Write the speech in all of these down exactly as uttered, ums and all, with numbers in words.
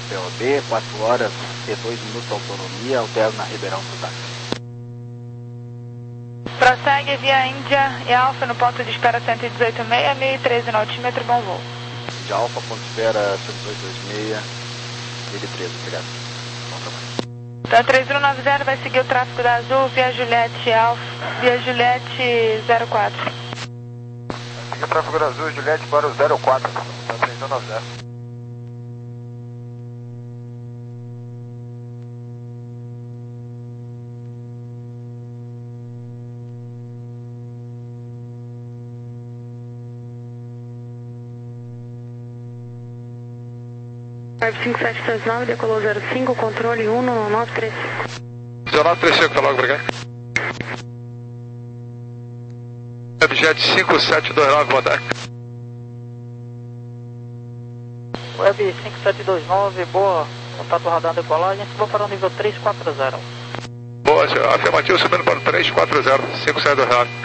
P O B, quatro horas e dois minutos de autonomia, alterna Ribeirão do táxi. Prossegue via Índia e Alfa no ponto de espera cento e dezoito vírgula seis, mil e treze no altímetro, bom voo. Índia Alfa, ponto de espera cento e dezoito vírgula seis, mil e treze, obrigado. Bom trabalho. Então três mil e noventa vai seguir o tráfego da Azul via Juliette Alfa, via Juliette zero quatro. Vai seguir o tráfego da Azul, Juliette para o zero quatro, tá três mil e noventa. cinco sete três nove, decolou zero cinco, controle um nove três cinco. zero nove três cinco, tá logo, obrigado. Webjet cinco sete dois nove, boa tarde. Web cinco sete dois nove, boa, contato radar decolagem, suba para o nível três quatro zero. Boa, senhor, afirmativo subindo para o três quatro zero, cinco sete dois nove.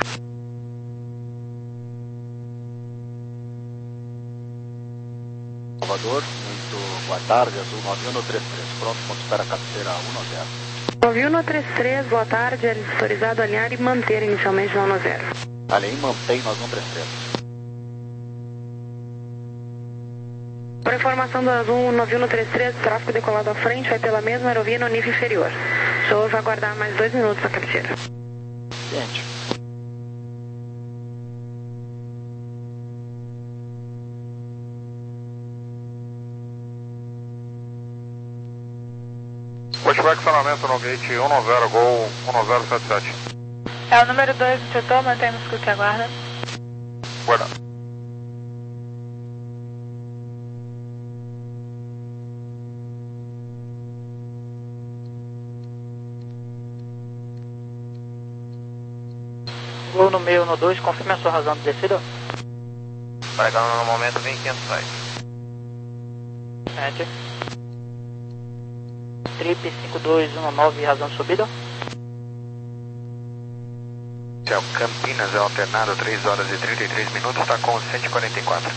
Salvador, muito boa tarde, Azul nove um três três, pronto, ponto de espera cabeceira um zero. nove um três três, boa tarde, é autorizado alinhar e manter inicialmente no um zero. Além, mantém nove um três três. Por informação do Azul nove um três três, tráfego decolado à frente vai pela mesma aerovia no nível inferior. Só vai aguardar mais dois minutos na cabeceira. Gente. Continuar acionamento no gate cento e noventa, Gol um zero sete sete. É o número dois do setor, mantemos que se aguarda. Guarda. Gol no meio no dois, confirme a sua razão de descida. Pregando no momento vinte e quinhentos sete. Enter. Trip cinco dois um nove, razão de subida. Céu Campinas é alternado, três horas e trinta e três minutos, está com cento e quarenta e quatro.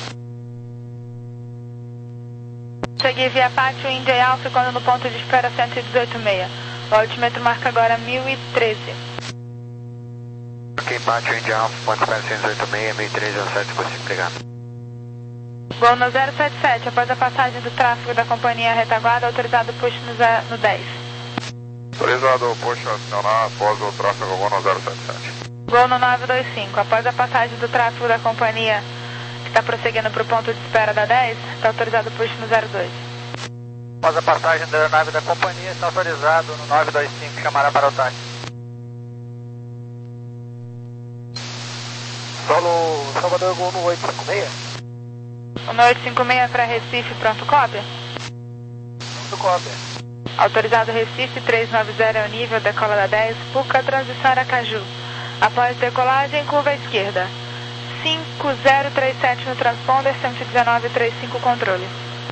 Segui via Pátio Índia e Alfa, quando no ponto de espera cento e dezoito vírgula seis. O altímetro marca agora mil e treze. Aqui Pátio Índia Alfa, ponto de espera cento e dezoito vírgula seis, mil e treze, é o sete, você, obrigado. Voo no zero sete sete, após a passagem do tráfego da companhia retaguarda, autorizado push no, zero, no dez. Autorizado push acionar após o tráfego voo no zero sete sete. Voo no nove dois cinco, após a passagem do tráfego da companhia que está prosseguindo para o ponto de espera da dez, está autorizado push no zero dois. Após a passagem da nave da companhia, está autorizado no nove dois cinco, chamará para o táxi. Solo Salvador Gol no oito cinco seis. O no oito cinco seis para Recife, pronto cópia? Pronto cópia. Autorizado Recife, trezentos e noventa é o nível, decola da dez, Puca, transição Aracaju. Após decolagem, curva à esquerda. cinco zero três sete no transponder, cento e dezenove trinta e cinco controle.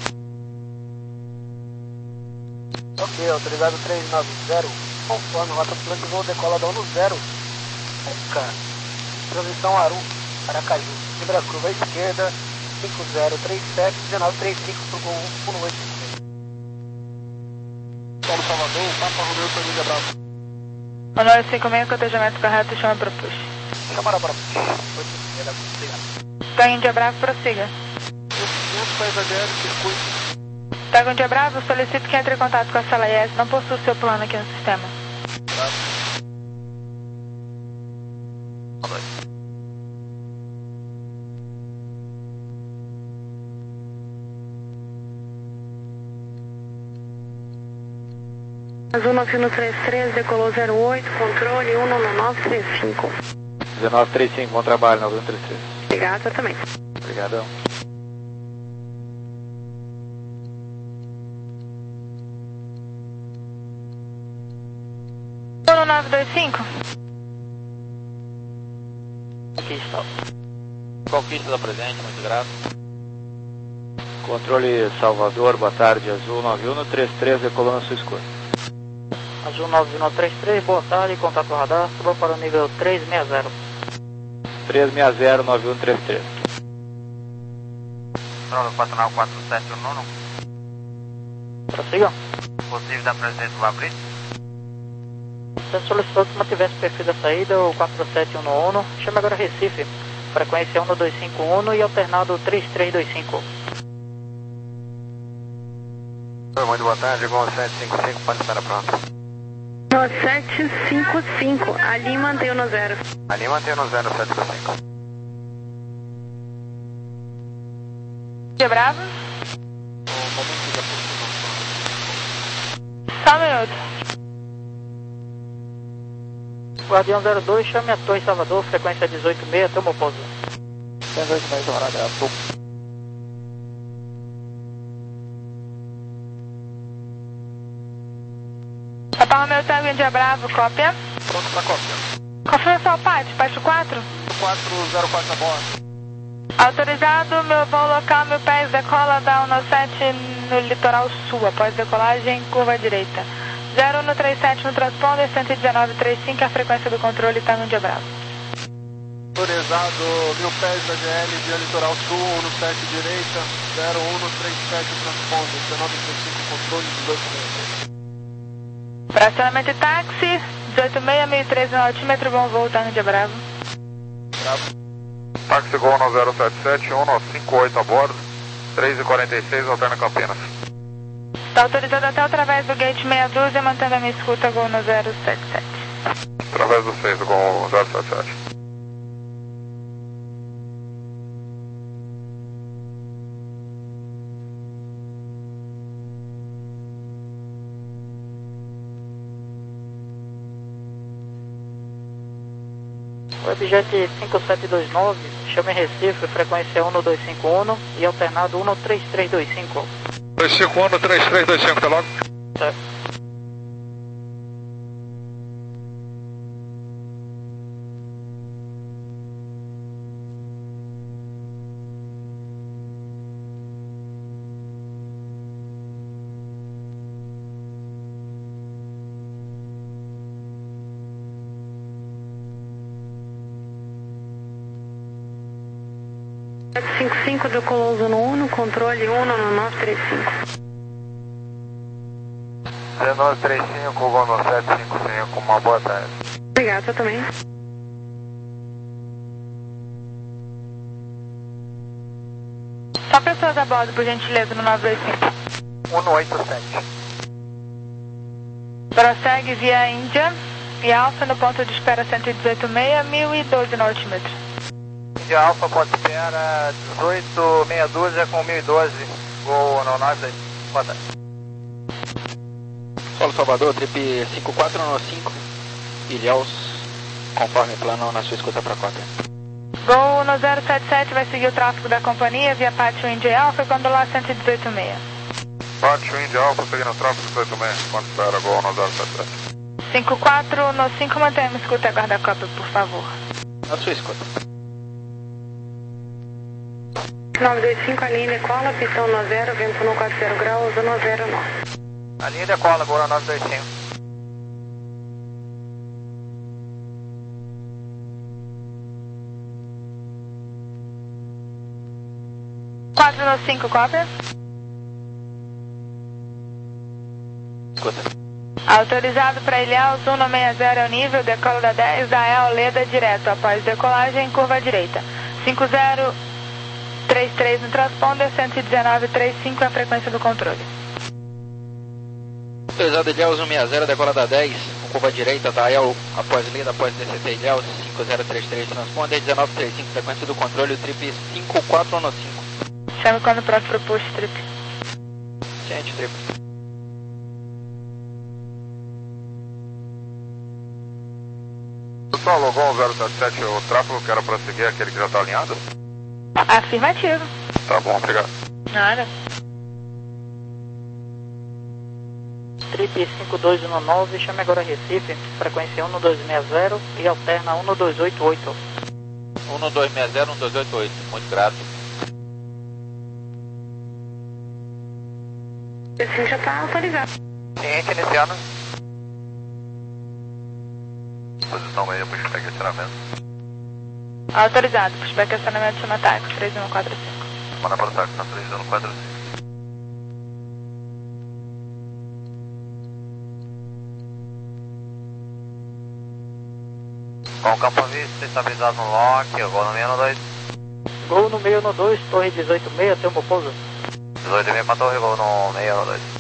Ok, autorizado trezentos e noventa, conforme rota plano de voo decolador no zero. Puca, transição Aru, Aracaju. Libra a curva à esquerda, cinco zero três sete, dezenove trinta e cinco para o Gol um oito cinco seis. Paulo Salvador, Papa Romeu, Família Bravo. O nove cinco seis, cotejamento correto, chama para push. Chamará para push. obrigado. Tá Índia Bravo, prossiga. quinhentos para exagero, circuito. Tá Índia Bravo, solicito que entre em contato com a sala I S, não possui seu plano aqui no sistema. Azul nove um três três, decolou zero oito, controle um nove três cinco. dezenove trinta e cinco, bom trabalho, nove um três três. Obrigado, eu também. Obrigadão. Um nove dois cinco. Aqui está. Conquista da presente, muito grato. Controle Salvador, boa tarde, Azul nove um três três, decolou na sua escolha. Azul nove um três três, boa tarde, contato radar, suba para o nível trezentos e sessenta. trezentos e sessenta, nove um três três. Controle quatro nove quatro sete, o nono. Prossigam. Possível da Presidente Labri? Você solicitou que mantivesse o perfil da saída, o quatro sete um um. Chame agora Recife. Frequência um dois cinco um e alternado três três dois cinco. Muito boa tarde, Gol sete cinco cinco, pode estar pronto. No sete cinco cinco, ali mantém no zero. Ali mantém no zero sete cinco cinco. Dia Bravo? Só um minuto. Guardião zero dois, chame a Torre Salvador, frequência dezoito seis, toma o pouso. dezoito seis, horário é azul. Papa Romeu Tango em Dia Bravo, cópia. Pronto pra cópia. Confirmação pátio, pátio quatro. quatro zero quatro a bordo. Autorizado, meu voo local, mil pés, decola da um sete no litoral sul, após decolagem, curva direita. zero um três sete no transponder, cento e dezenove trinta e cinco, a frequência do controle está no Dia Bravo. Autorizado, mil pés da G L, via litoral sul, um sete direita, zero um três sete transponder, dezenove trinta e cinco, controle, dezoito seis. Fracionamento e táxi, dezoito seis, mil e treze no altímetro, bom voo, tá no Dia Bravo. Bravo. Táxi Gol no zero sete sete, um cinco oito a bordo, três e quarenta e seis, alterna Campinas. Está autorizado até através do gate meia dúzia, mantendo a minha escuta Gol no zero sete sete. Através do seis, Gol zero sete sete. Webjet cinco sete dois nove, chame Recife, frequência um dois cinco um e alternado um três três dois cinco. dois cinco um, três três dois cinco, tá logo? Certo. sete cinco cinco do Coloso no um, controle um no nove três cinco. dezenove trinta e cinco, Gol no sete cinco cinco, uma boa tarde. Obrigada também. Só pessoas a bordo, por gentileza, no nove dois cinco. um oito sete. Prossegue via Índia e Alfa no ponto de espera cento e dezoito seis, mil e doze no altímetro. Índia Alfa, ponto de espera, dezoito, meia dúzia com mil e doze, Gol no nove dois cinco, boa tarde. Solo Salvador, trip cinco quatro cinco, Ilhéus, conforme plano na sua escuta para cópia. Gol no zero sete sete vai seguir o tráfego da companhia via Pátio Índia Alfa e quando lá cento e dezoito seis. Pátio Índia Alfa, seguindo o tráfego dezoito seis, quando espera, Gol no zero sete sete. cinco quatro no cinco, mantenha a escuta e aguarda a cópia, por favor. Na sua escuta. nove dois cinco, a linha decola, pistão no zero, vento no quatro zero graus, no zero nove. A linha decola, Gol no nove dois cinco. quatro no cinco, cópia. Escuta. Autorizado para Ilhéus, um no sessenta é o nível, decola da dez, da E A Leda direto, após decolagem, curva direita. cinco zero três três no transponder, cento e dezenove trinta e cinco é a frequência do controle. Autorizado Ilhéus cento e sessenta, decola da dez, com curva direita, da E L, após lida, após D C T Ilhéus, cinco zero três três, transponder, dezenove trinta e cinco, frequência do controle, o trip cinco quatro um cinco. Chame quando próximo pro push, trip. Ciente, trip. Pessoal, Gol zero sete sete, o tráfego que era para seguir é aquele que já está alinhado? Afirmativo. Tá bom, obrigado. Nada. Trip cinco dois um nove, chame agora Recife, frequência um dois seis zero e alterna um dois oito oito. um dois seis zero, um dois oito oito, muito grato. Esse já está autorizado. Ciente, iniciando. Posição meia, pushback atiramento. Autorizado, pushback acionamento chama táxi, três um quatro cinco. Manda para o táxi, tá três um quatro cinco. Com o campo visto, estabilizado no lock, gol no meio no dois. Gol no meio no dois, torre dezoito seis, tempo pouso. dezoito seis para torre, gol no meio no dois.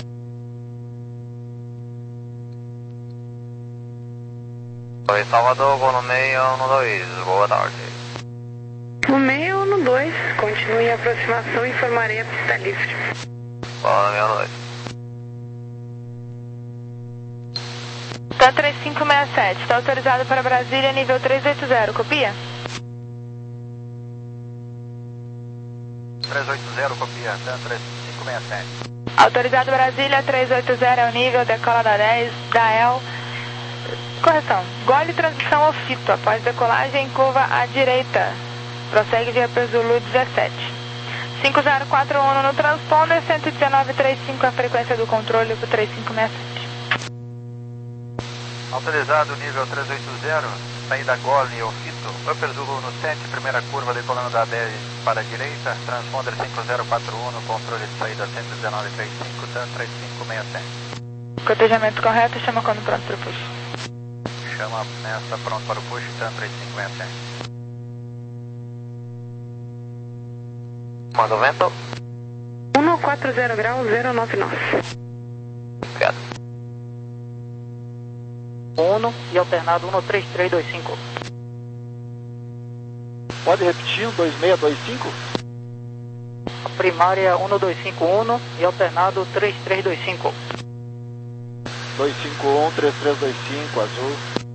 Torre Salvador, gol no meio no dois, boa tarde. No meio ou no dois, continue em aproximação e informarei a pista livre. Gol no meio no dois. TAM três cinco seis sete, está autorizado para Brasília, nível trezentos e oitenta, copia? trezentos e oitenta, copia, TAM três cinco seis sete. Autorizado Brasília, trezentos e oitenta é o nível, decola da dez, da E L. Correção, gole transmissão ao fito, após decolagem, curva à direita. Prossegue via Zulu dezessete. cinco zero quatro um no transponder, cento e dezenove vírgula trinta e cinco a frequência do controle para três cinco seis sete. Autorizado nível trezentos e oitenta, saída Gole ou Fito, Upper Zulu no sete, primeira curva decolando da dez para a direita, transponder cinco zero quatro um, controle de saída cento e dezenove vírgula trinta e cinco, TAM três cinco seis sete. Cotejamento correto, chama quando pronto para o push. Chama nessa, pronto para o push, TAM três cinco seis sete. Manda o vento. um quatro zero graus, zero nove nove. Obrigado. um e alternado um três três dois cinco. Pode repetir, um dois seis dois cinco? A primária um dois cinco um e alternado três três dois cinco. dois cinco um, três três dois cinco, azul.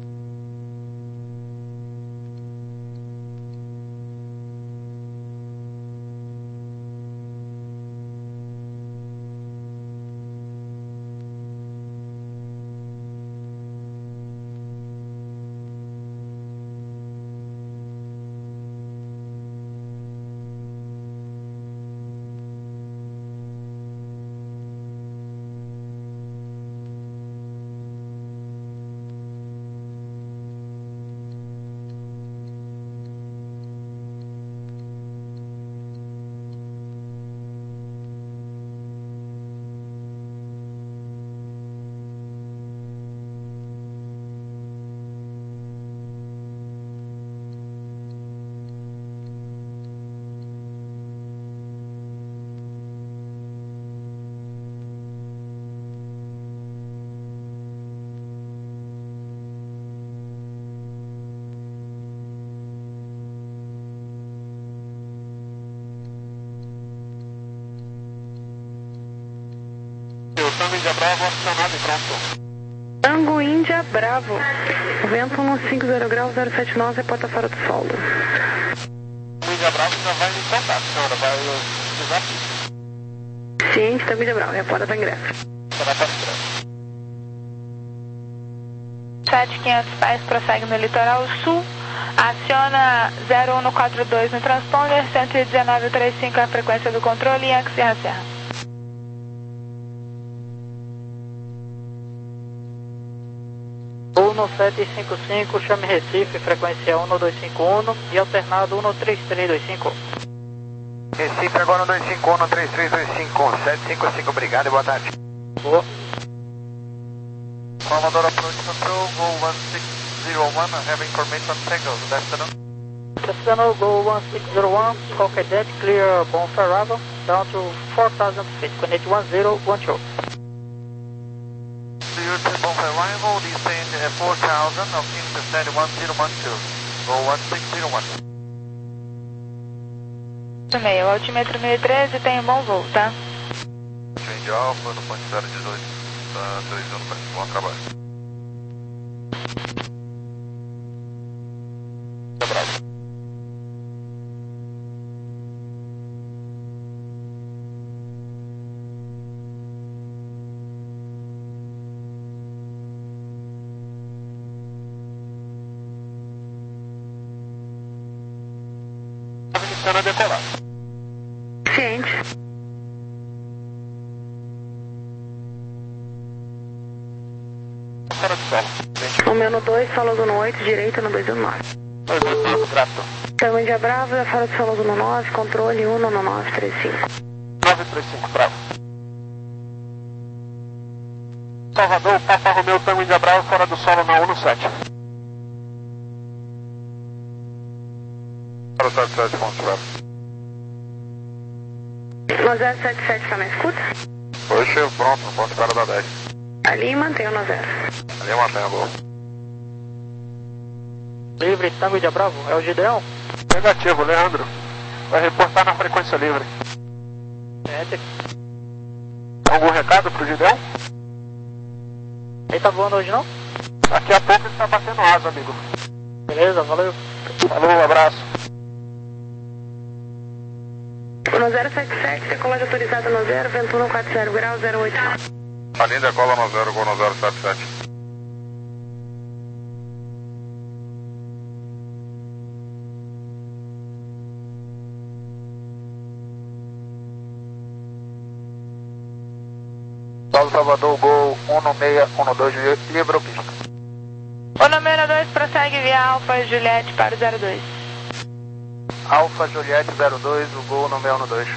Tango Índia Bravo, acionado e pronto. Tango Índia Bravo. Vento um cinco zero graus, zero sete nove, porta fora do solo. Tango Índia Bravo já vai me contar, senhora, vai usar aqui. Ciente, Tango Índia Bravo, reporta para ingresso. Será para ingresso. sete mil e quinhentos pés, prossegue no litoral sul. Aciona zero um quatro dois no transponder, cento e dezenove vírgula trinta e cinco a frequência do controle, Yankee Serra Serra. um sete cinco cinco, chame Recife, frequência um dois cinco um e alternado um três três dois cinco. Recife agora um dois cinco um, três três dois cinco, sete cinco cinco, obrigado e boa tarde. Boa. Salvador Approach Control, Go one six zero one, I have information on Tango, good afternoon. Nacional Go one six zero one, call cadet, clear bonfire arrival, down to four thousand feet, connect one zero one two. Clear to on arrival, descend at four thousand, obtain descend one zero one two, Go one six zero one. Meio, altímetro mil e treze, tem um bom voo, tá? Change Alpha no ponto zero dezoito, tá três um, bom trabalho. Bravo. Iniciando a decolar. Ciente. Fora de solo. O meu no dois, solo no oito, direita no dois um nove. dois dois cinco, grato. Tango Índia Bravo, é fora de solo no nove, controle um no nove três cinco. nove três cinco, bravo. Salvador, Papa Romeu, Tango Índia Bravo, fora do solo na um no sete. sete sete, ponto zero. No zero sete sete, tá na escuta? Oi, chefe, pronto, ponto espera da dez. Ali mantém o no zero. Ali mantém, boa. Livre, Tango de Bravo, é o Gideão? Negativo, Leandro. Vai reportar na frequência livre. É, Algum recado pro Gideão? ele tá voando hoje não? Daqui a pouco ele tá batendo asa, amigo. Beleza, valeu. Falou, um abraço. No zero sete sete, decolagem autorizada no zero, vento um quatro zero grau, zero oito nove. A linha decola no zero, gol no zero sete sete. Salve Salvador, gol um seis um dois, livre pista. O número dois prossegue via Alfa Juliette para o zero dois. Alfa Juliette zero dois, o gol no seis um dois.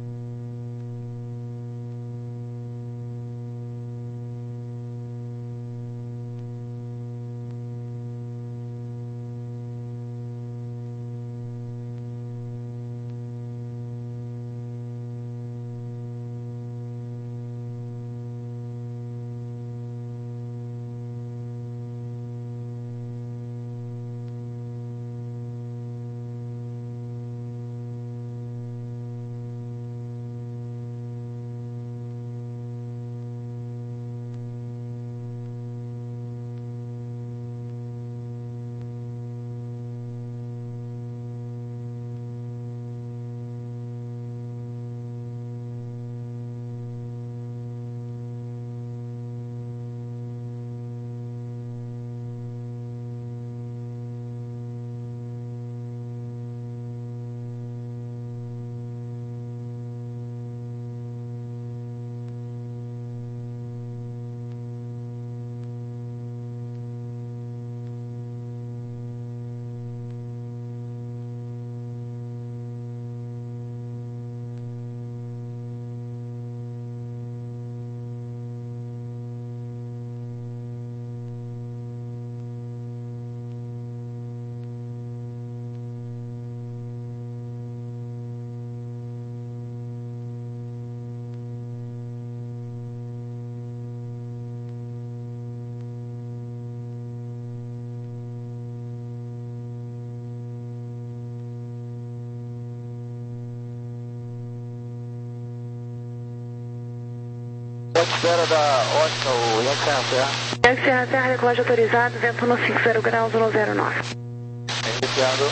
Espera da Oscar, o Yankee Serra Serra. Yankee Serra Serra, decolagem autorizado, vento no cinco zero graus, no zero nove. Iniciando.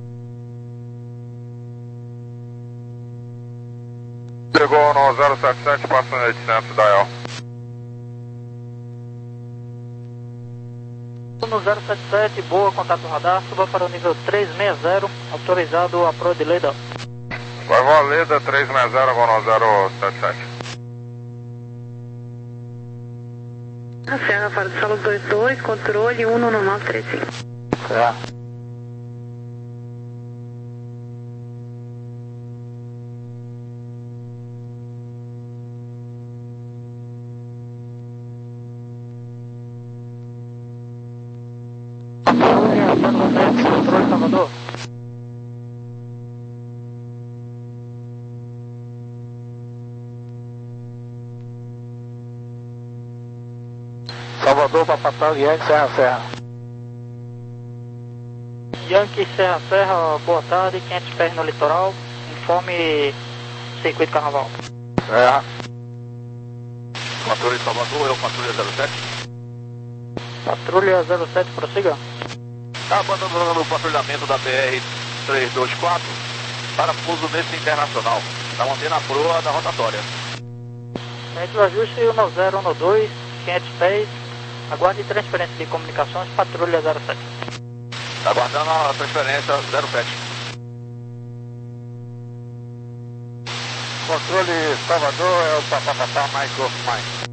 Chegou no zero sete sete, passando oitocentos, dial. No zero sete sete, boa, contato radar, suba para o nível trezentos e sessenta, autorizado a Pro de Leda. Vai voar Leda trezentos e sessenta, gol no zero sete sete. A Serra para o solo dois dois, controle um no nove três cinco. É. Controle Salvador. Salvador para Patal, Yankee Serra Serra. Yankee Serra Serra, boa tarde, quinhentos pés no litoral, informe circuito carnaval. É. Patrulha de Salvador, eu patrulha zero sete. Patrulha zero sete, prossiga. Está abandonando o patrulhamento da B R trezentos e vinte e quatro para pouso nesse internacional. Está mantendo a proa da rotatória. Entre o ajuste um zero um dois, quinhentos pés, aguarde transferência de comunicações, patrulha zero sete. Está aguardando a transferência zero sete. Controle Salvador é o papapá Mike Golf Mike.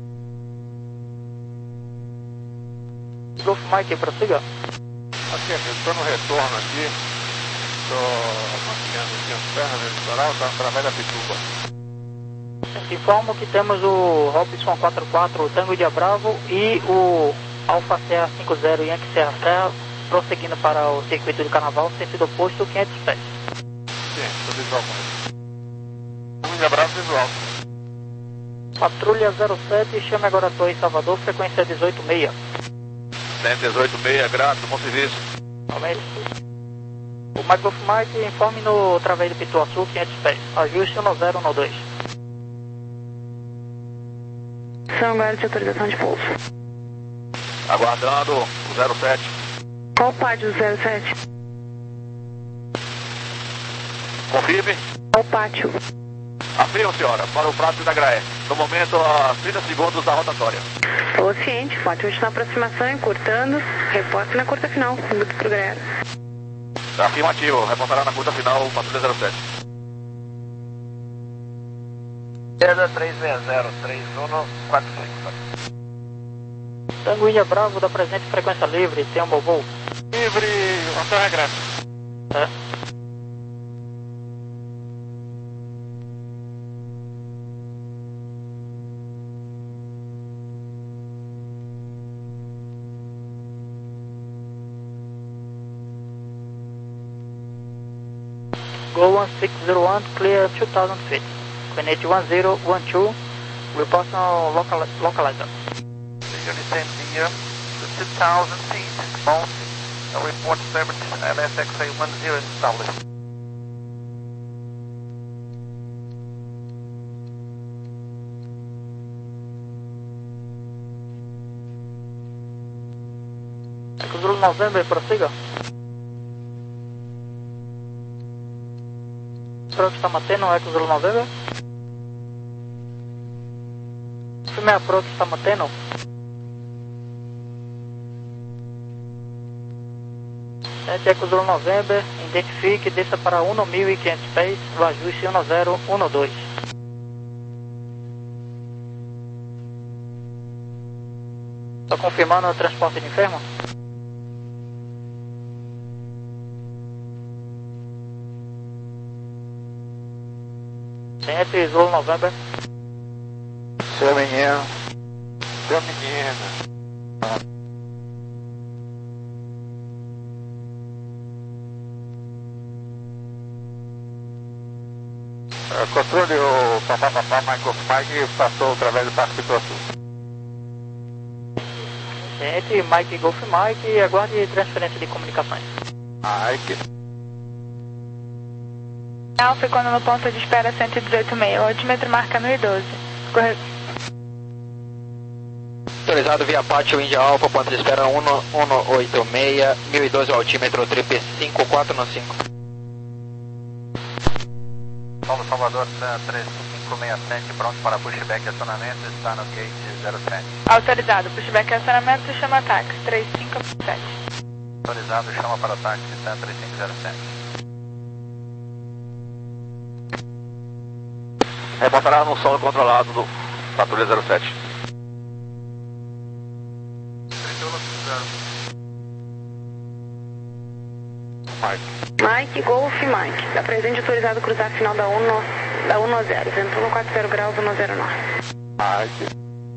Golf Mike, prossiga. Aqui, amigo, estou no retorno aqui. Estou maquiando aqui as pernas no litoral, está através da Pituba. Informo que temos o Robinson quatro quatro Tango de Bravo e o Alfa Serra cinquenta Yankee Serra Serra prosseguindo para o circuito de carnaval, sentido oposto, quinhentos pés. visual com ele. William Bravo, visual. Patrulha zero sete, chame agora a Torre Salvador, frequência dezoito seis. cento e dezoito seis, grato, bom serviço. Realmente. O Mike Golf Mike, informe no através de Pituaçu, quinhentos pés. Ajuste um zero um dois. São agora de autorização de pouso. Aguardando o zero sete. Qual o pátio do zero sete? Confirme. Qual o pátio? Afirmo, senhora, para o prato da Graé. No momento, a trinta segundos da rotatória. Estou ciente, pátio está na aproximação, encurtando. Reporte na curta final, minutos pro Graé. Afirmativo, reportará na curta final o patrulha zero sete. Esquerda três seis zero, três um quatro cinco. Tanguinha Bravo, da presente frequência livre, tem um bom voo. Livre, ação regressa. É. Go one six zero one, clear two thousand feet. Coordinate one zero one two, report on local, localizer. Unit here, two thousand feet, bouncing. A report service L S X A one zero established. Eco Zulu November, prossiga. Approach está mantendo, Eco Zulu November. Firme approach está mantendo. sete Eco Zulu November, identifique, desça para um mil e quinhentos pés, o ajuste um zero um dois. Está confirmando o transporte de enfermo? sete Zulu November. Seu menino. Seu menino. Controle, o papapá, Mike Golf Mike passou através do Parque Pituaçu. Gente, Mike Golf Mike, aguarde transferência de comunicações. Mike. Alfa, quando no ponto de espera cento e dezoito seis, o altímetro marca mil e doze. Corre... Autorizado via pátio Índia Alfa, ponto de espera um um oito seis, mil e doze o altímetro, trip cinco quatro cinco. Paulo Salvador três cinco seis sete, pronto para pushback e acionamento, está no gate zero sete. Autorizado, pushback e acionamento, chama táxi três cinco sete. Autorizado, chama para táxi, está três cinco zero sete. Reportará no solo controlado do patrulha zero sete. Mike. Mike, Golf, Mike. Da presente autorizado cruzar a final da um da um zero. Vento no quatro zero graus, um zero nove. Mike.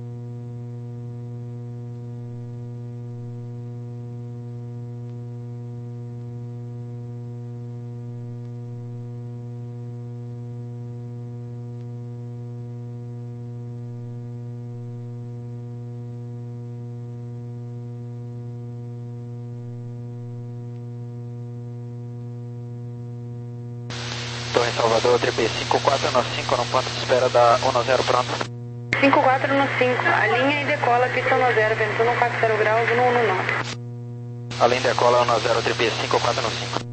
Torre Salvador, trip cinco quatro cinco no ponto de espera da um zero, pronto. cinco quatro cinco, a linha e decola, pista um zero, vento no quatro zero graus, um um nove. Além decola um zero, trip cinco quatro cinco.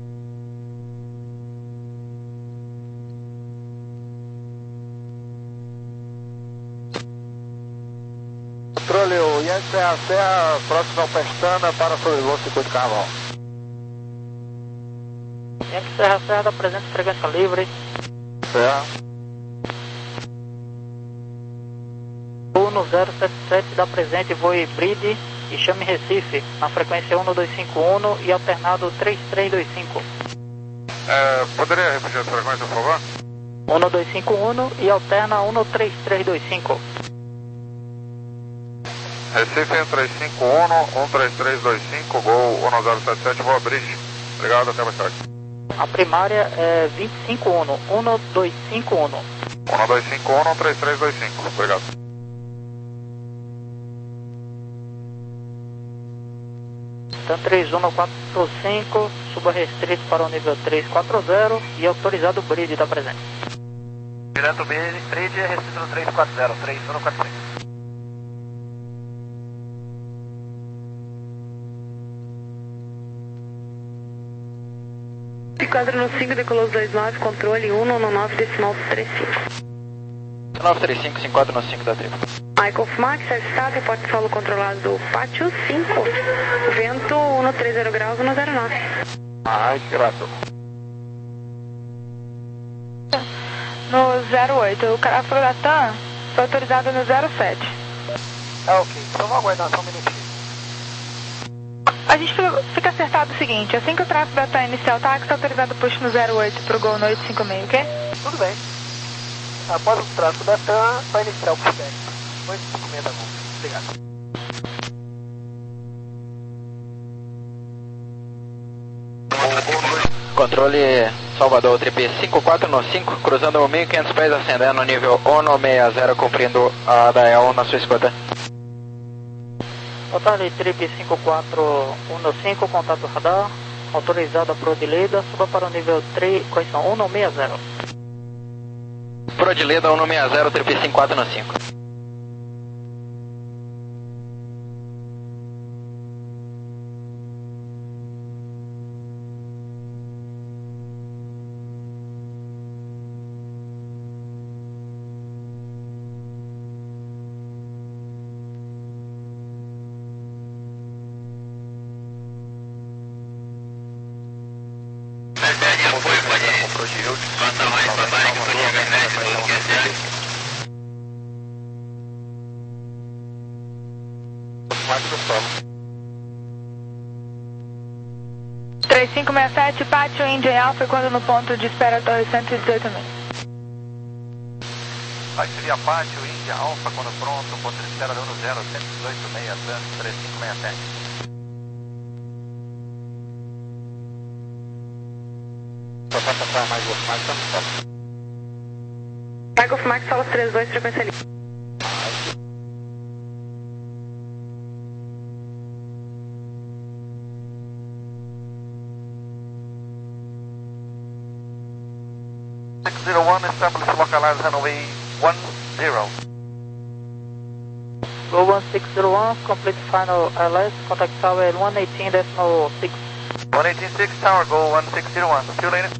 Controle, o Yankee Serra Serra, próximo ao Pestana para sobrevoo circuito Carnaval. Yankee Serra Serra, da presente frequência livre. Serra. um zero sete sete, da presente voo híbride e chame Recife, na frequência um dois cinco um e alternado três três dois cinco. É, poderia repetir a frequência, por favor? um dois cinco um e alterna um três três dois cinco. Recife um três cinco um, um três três dois cinco, Gol um zero sete sete, vou abrir. Obrigado, até mais tarde. A primária é vinte e cinco um, um dois cinco um. um dois cinco um, três três dois cinco, obrigado. Então três um quatro cinco, suba restrito para o nível três quatro zero e autorizado o bridge da presente. Direto bridge, restrito no três quatro zero, três um quatro cinco. quatro no cinco, decolou dois nove, controle um no nove, decimal três cinco. nove três cinco, cinco quatro nove cinco da tribo. Michael Max, estado, reporte solo controlado do pátio cinco, vento um no trinta graus, um zero nove. Ai, grato. No zero oito, o caráforo da T A M foi autorizado no zero sete. Ah, ok, então vamos aguardar só um minutinho. A gente fica acertado o seguinte, assim que o tráfego da T A M iniciar o táxi, está autorizado o push no zero oito pro Gol Noite cinco seis, ok? Tudo bem. Após o tráfego da T A M, vai iniciar o pushback. oito cinco seis da Gol. Obrigado. Controle Salvador, trip cinco quatro nove cinco, cruzando mil e quinhentos pés, ascendendo no nível um seis zero, cumprindo a Dael na sua escuta. Total trip cinco quatro um cinco, contato radar, autorizado a Prodileda, suba para o nível três, correção, um seis zero. Prodileda um seis zero, trip cinco quatro nove cinco. três cinco seis sete, pátio India Alpha, quando no ponto de espera Torre cento e dezoito mil. Taxi Pátio, Índia Alfa, quando pronto, ponto de espera um zero, cento e dezoito seis, trânsito três cinco seis sete. Mais Golf Max, estamos Vai Golf Max, solo três dois, frequência livre. six zero one, establish localized runway one zero. Go one six zero one, complete final L S, contact tower one eighteen point six. one eighteen point six, tower, go one six zero one, fuel lane.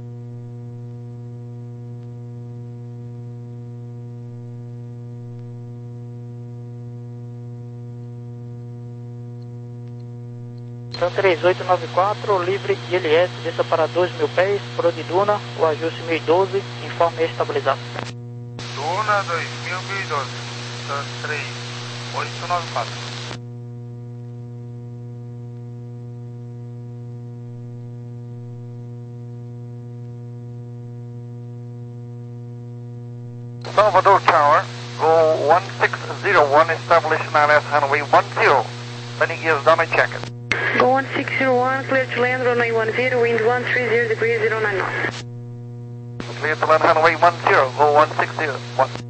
Então três oito nove quatro, livre I L S, desça para dois mil pés, Pro de Duna, o ajuste mil e doze, informe estabilizado. Duna dois mil e doze, três oito nove quatro. Salvador Tower, go one six zero one, establish N L S runway one zero. Landing gears down and check it. Go one six zero one, clear to land runway one zero, wind one three zero degrees, zero nine knots. Clear to land runway one zero, go one six zero one.